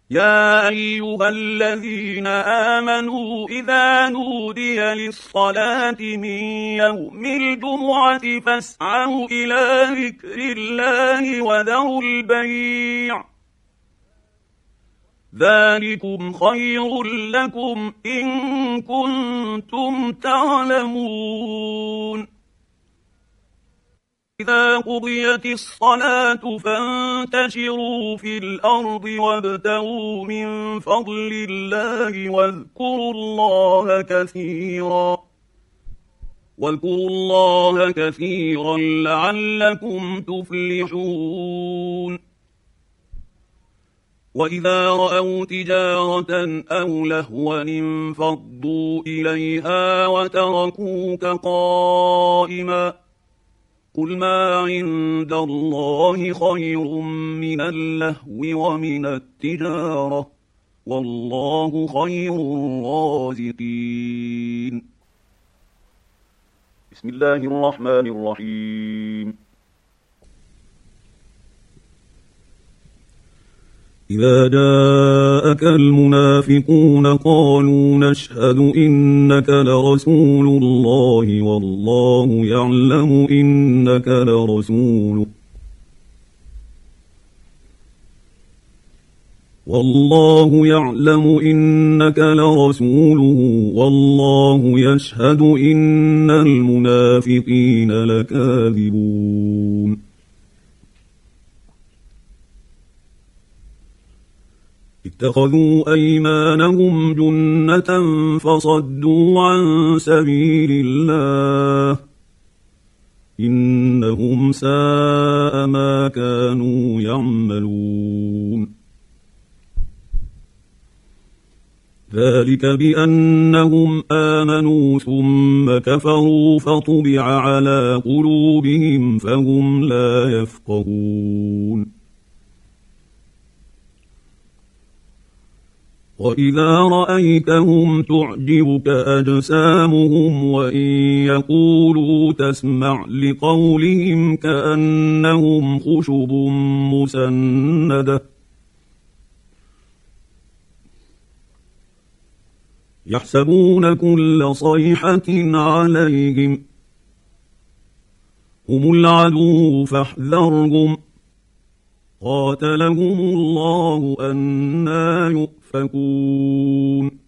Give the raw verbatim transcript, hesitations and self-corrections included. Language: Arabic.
يا أيها الذين آمنوا إذا نودي للصلاة من يوم الجمعة فاسعوا إلى ذكر الله وذروا البيع ذلكم خير لكم إن كنتم تعلمون. إذا قضيت الصلاة فانتشروا في الأرض وابتغوا من فضل الله واذكروا الله كثيرا واذكروا الله كثيرا لعلكم تفلحون. وإذا رأوا تجارة أو لهوا انفضوا إليها وتركوك قائما قل ما عند الله خير من اللهو ومن التجارة والله خير الرازقين. بسم الله الرحمن الرحيم. إذا جاءك المنافقون قالوا نشهد إنك لرسول الله والله يعلم إنك لرسوله والله يعلم إنك لرسوله والله يشهد إن المنافقين لكاذبون. اتخذوا أيمانهم جنة فصدوا عن سبيل الله إنهم ساء ما كانوا يعملون. ذلك بأنهم آمنوا ثم كفروا فطبع على قلوبهم فهم لا يفقهون. وإذا رأيتهم تعجبك أجسامهم وإن يقولوا تسمع لقولهم كأنهم خشب مسندة يحسبون كل صيحة عليهم هم العدو فاحذرهم قاتلهم الله أنى يؤفكون.